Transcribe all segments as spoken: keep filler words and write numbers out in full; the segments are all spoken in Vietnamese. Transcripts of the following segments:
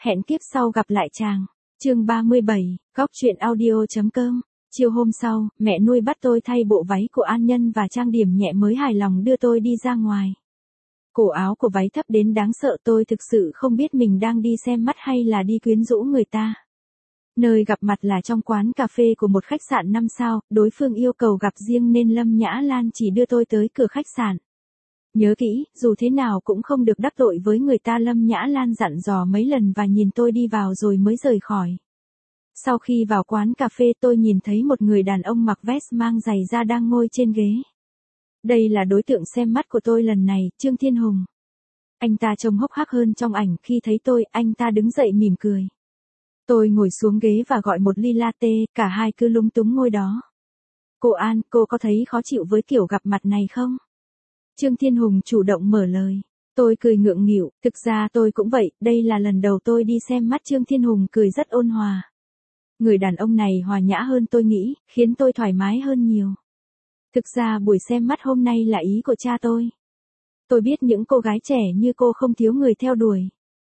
Hẹn kiếp sau gặp lại chàng. Chương ba mươi bảy, góc truyện audio.com. Chiều hôm sau, mẹ nuôi bắt tôi thay bộ váy của An Nhân và trang điểm nhẹ mới hài lòng đưa tôi đi ra ngoài. Cổ áo của váy thấp đến đáng sợ, tôi thực sự không biết mình đang đi xem mắt hay là đi quyến rũ người ta. Nơi gặp mặt là trong quán cà phê của một khách sạn năm sao, đối phương yêu cầu gặp riêng nên Lâm Nhã Lan chỉ đưa tôi tới cửa khách sạn. Nhớ kỹ, dù thế nào cũng không được đắc tội với người ta, Lâm Nhã Lan dặn dò mấy lần và nhìn tôi đi vào rồi mới rời khỏi. Sau khi vào quán cà phê tôi nhìn thấy một người đàn ông mặc vest mang giày da đang ngồi trên ghế. Đây là đối tượng xem mắt của tôi lần này, Trương Thiên Hùng. Anh ta trông hốc hác hơn trong ảnh, khi thấy tôi, anh ta đứng dậy mỉm cười. Tôi ngồi xuống ghế và gọi một ly latte, cả hai cứ lúng túng ngồi đó. Cô An, cô có thấy khó chịu với kiểu gặp mặt này không? Trương Thiên Hùng chủ động mở lời. Tôi cười ngượng nghịu, thực ra tôi cũng vậy, đây là lần đầu tôi đi xem mắt. Trương Thiên Hùng cười rất ôn hòa. Người đàn ông này hòa nhã hơn tôi nghĩ, khiến tôi thoải mái hơn nhiều. Thực ra buổi xem mắt hôm nay là ý của cha tôi. Tôi biết những cô gái trẻ như cô không thiếu người theo đuổi.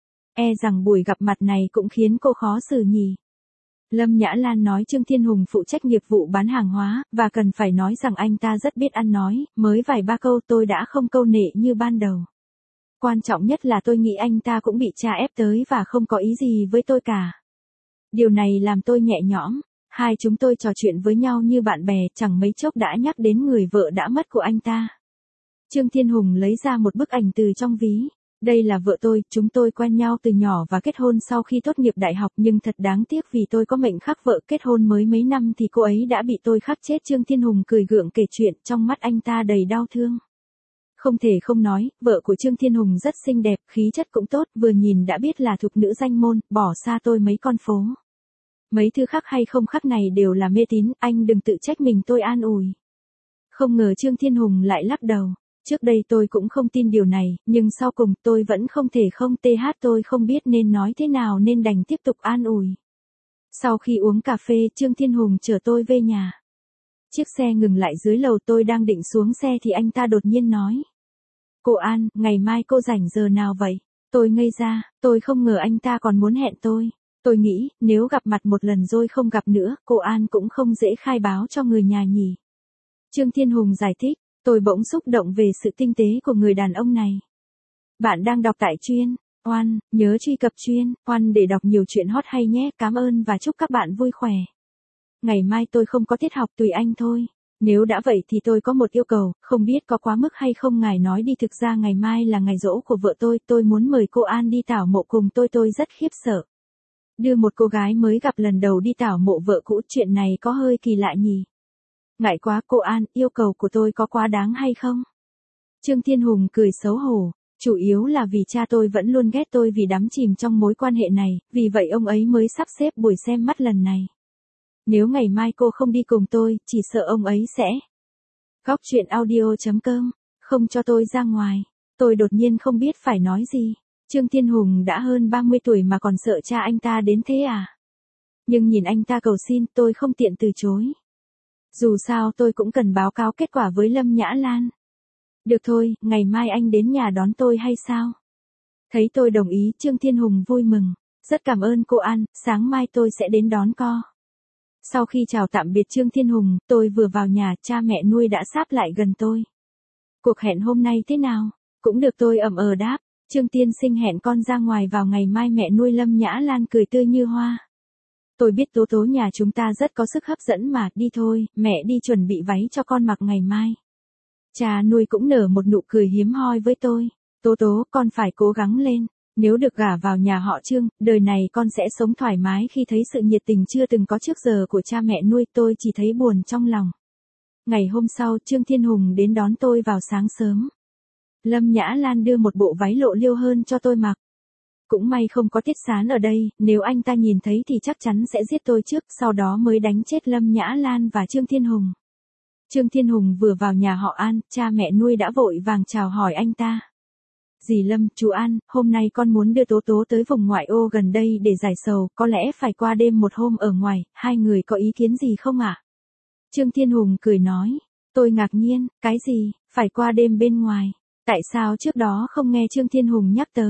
E rằng buổi gặp mặt này cũng khiến cô khó xử nhỉ. Lâm Nhã Lan nói Trương Thiên Hùng phụ trách nghiệp vụ bán hàng hóa, và cần phải nói rằng anh ta rất biết ăn nói, mới vài ba câu tôi đã không câu nệ như ban đầu. Quan trọng nhất là tôi nghĩ anh ta cũng bị cha ép tới và không có ý gì với tôi cả. Điều này làm tôi nhẹ nhõm, hai chúng tôi trò chuyện với nhau như bạn bè, chẳng mấy chốc đã nhắc đến người vợ đã mất của anh ta. Trương Thiên Hùng lấy ra một bức ảnh từ trong ví. Đây là vợ tôi, chúng tôi quen nhau từ nhỏ và kết hôn sau khi tốt nghiệp đại học, nhưng thật đáng tiếc vì tôi có mệnh khắc vợ, kết hôn mới mấy năm thì cô ấy đã bị tôi khắc chết. Trương Thiên Hùng cười gượng kể chuyện, trong mắt anh ta đầy đau thương. Không thể không nói, vợ của Trương Thiên Hùng rất xinh đẹp, khí chất cũng tốt, vừa nhìn đã biết là thục nữ danh môn, bỏ xa tôi mấy con phố. Mấy thứ khắc hay không khắc này đều là mê tín, anh đừng tự trách mình, tôi an ủi. Không ngờ Trương Thiên Hùng lại lắc đầu. Trước đây tôi cũng không tin điều này, nhưng sau cùng tôi vẫn không thể không th tôi không biết nên nói thế nào nên đành tiếp tục an ủi. Sau khi uống cà phê, Trương Thiên Hùng chở tôi về nhà. Chiếc xe ngừng lại dưới lầu, tôi đang định xuống xe thì anh ta đột nhiên nói. Cô An, ngày mai cô rảnh giờ nào vậy? Tôi ngây ra, tôi không ngờ anh ta còn muốn hẹn tôi. Tôi nghĩ, nếu gặp mặt một lần rồi không gặp nữa, cô An cũng không dễ khai báo cho người nhà nhỉ. Trương Thiên Hùng giải thích. Tôi bỗng xúc động về sự tinh tế của người đàn ông này. Bạn đang đọc tại Chuyên Oan, nhớ truy cập Chuyên Oan để đọc nhiều chuyện hot hay nhé. Cảm ơn và chúc các bạn vui khỏe. Ngày mai tôi không có tiết học, tùy anh thôi. Nếu đã vậy thì tôi có một yêu cầu, không biết có quá mức hay không, ngài nói đi. Thực ra ngày mai là ngày giỗ của vợ tôi, tôi muốn mời cô An đi tảo mộ cùng tôi. Tôi rất khiếp sợ. Đưa một cô gái mới gặp lần đầu đi tảo mộ vợ cũ, chuyện này có hơi kỳ lạ nhỉ. Ngại quá cô An, yêu cầu của tôi có quá đáng hay không? Trương Thiên Hùng cười xấu hổ, chủ yếu là vì cha tôi vẫn luôn ghét tôi vì đắm chìm trong mối quan hệ này, vì vậy ông ấy mới sắp xếp buổi xem mắt lần này. Nếu ngày mai cô không đi cùng tôi, chỉ sợ ông ấy sẽ... Góc truyện audio.com, không cho tôi ra ngoài. Tôi đột nhiên không biết phải nói gì. Trương Thiên Hùng đã hơn ba mươi tuổi mà còn sợ cha anh ta đến thế à? Nhưng nhìn anh ta cầu xin, tôi không tiện từ chối. Dù sao tôi cũng cần báo cáo kết quả với Lâm Nhã Lan. Được thôi, ngày mai anh đến nhà đón tôi hay sao? Thấy tôi đồng ý, Trương Thiên Hùng vui mừng. Rất cảm ơn cô An, sáng mai tôi sẽ đến đón co. Sau khi chào tạm biệt Trương Thiên Hùng, tôi vừa vào nhà, cha mẹ nuôi đã sáp lại gần tôi. Cuộc hẹn hôm nay thế nào? Cũng được, tôi ậm ờ đáp. Trương tiên sinh hẹn con ra ngoài vào ngày mai. Mẹ nuôi Lâm Nhã Lan cười tươi như hoa. Tôi biết Tố Tố nhà chúng ta rất có sức hấp dẫn mà, đi thôi, mẹ đi chuẩn bị váy cho con mặc ngày mai. Cha nuôi cũng nở một nụ cười hiếm hoi với tôi. Tố Tố, con phải cố gắng lên. Nếu được gả vào nhà họ Trương, đời này con sẽ sống thoải mái. Khi thấy sự nhiệt tình chưa từng có trước giờ của cha mẹ nuôi, tôi chỉ thấy buồn trong lòng. Ngày hôm sau, Trương Thiên Hùng đến đón tôi vào sáng sớm. Lâm Nhã Lan đưa một bộ váy lộ liêu hơn cho tôi mặc. Cũng may không có Tiết Sán ở đây, nếu anh ta nhìn thấy thì chắc chắn sẽ giết tôi trước, sau đó mới đánh chết Lâm Nhã Lan và Trương Thiên Hùng. Trương Thiên Hùng vừa vào nhà họ An, cha mẹ nuôi đã vội vàng chào hỏi anh ta. Dì Lâm, chú An, hôm nay con muốn đưa Tố Tố tới vùng ngoại ô gần đây để giải sầu, có lẽ phải qua đêm một hôm ở ngoài, hai người có ý kiến gì không ạ? Trương Thiên Hùng cười nói. Tôi ngạc nhiên, cái gì, phải qua đêm bên ngoài? Tại sao trước đó không nghe Trương Thiên Hùng nhắc tới?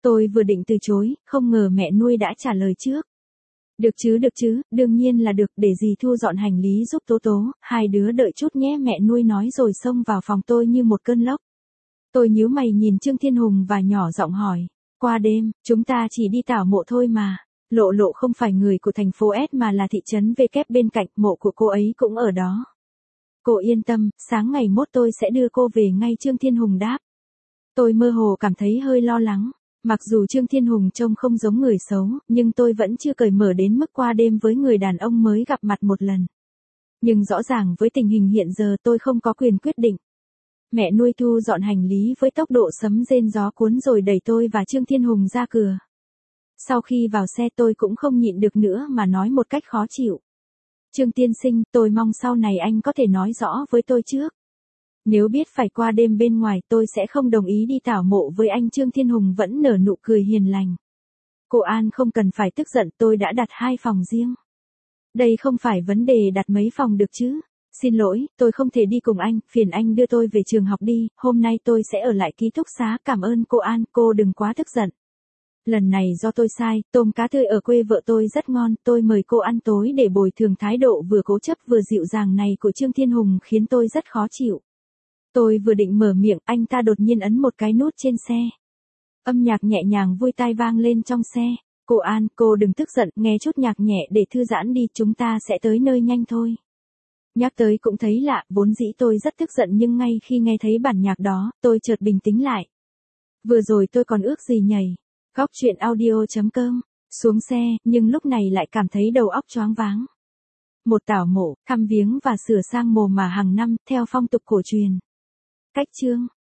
Tôi vừa định từ chối, không ngờ mẹ nuôi đã trả lời trước. Được chứ được chứ, đương nhiên là được, để dì thu dọn hành lý giúp Tố Tố, hai đứa đợi chút nhé, mẹ nuôi nói rồi xông vào phòng tôi như một cơn lốc. Tôi nhíu mày nhìn Trương Thiên Hùng và nhỏ giọng hỏi, qua đêm, chúng ta chỉ đi tảo mộ thôi mà. Lộ Lộ không phải người của thành phố S mà là thị trấn V kép bên cạnh, mộ của cô ấy cũng ở đó. Cô yên tâm, sáng ngày mốt tôi sẽ đưa cô về ngay, Trương Thiên Hùng đáp. Tôi mơ hồ cảm thấy hơi lo lắng. Mặc dù Trương Thiên Hùng trông không giống người xấu, nhưng tôi vẫn chưa cởi mở đến mức qua đêm với người đàn ông mới gặp mặt một lần. Nhưng rõ ràng với tình hình hiện giờ tôi không có quyền quyết định. Mẹ nuôi thu dọn hành lý với tốc độ sấm rền gió cuốn rồi đẩy tôi và Trương Thiên Hùng ra cửa. Sau khi vào xe tôi cũng không nhịn được nữa mà nói một cách khó chịu. Trương tiên sinh, tôi mong sau này anh có thể nói rõ với tôi trước. Nếu biết phải qua đêm bên ngoài tôi sẽ không đồng ý đi tảo mộ với anh. Trương Thiên Hùng vẫn nở nụ cười hiền lành. Cô An không cần phải tức giận, tôi đã đặt hai phòng riêng. Đây không phải vấn đề đặt mấy phòng được chứ. Xin lỗi, tôi không thể đi cùng anh, phiền anh đưa tôi về trường học đi, hôm nay tôi sẽ ở lại ký túc xá. Cảm ơn cô An, cô đừng quá tức giận. Lần này do tôi sai, tôm cá tươi ở quê vợ tôi rất ngon, tôi mời cô ăn tối để bồi thường. Thái độ vừa cố chấp vừa dịu dàng này của Trương Thiên Hùng khiến tôi rất khó chịu. Tôi vừa định mở miệng, anh ta đột nhiên ấn một cái nút trên xe. Âm nhạc nhẹ nhàng vui tai vang lên trong xe. Cô An, cô đừng tức giận, nghe chút nhạc nhẹ để thư giãn đi, chúng ta sẽ tới nơi nhanh thôi. Nhắc tới cũng thấy lạ, vốn dĩ tôi rất tức giận nhưng ngay khi nghe thấy bản nhạc đó, tôi chợt bình tĩnh lại. Vừa rồi tôi còn ước gì nhảy. Góc truyện audio chấm com. Xuống xe, nhưng lúc này lại cảm thấy đầu óc choáng váng. Một tảo mộ, thăm viếng và sửa sang mồ mả hàng năm, theo phong tục cổ truyền. Cách chương.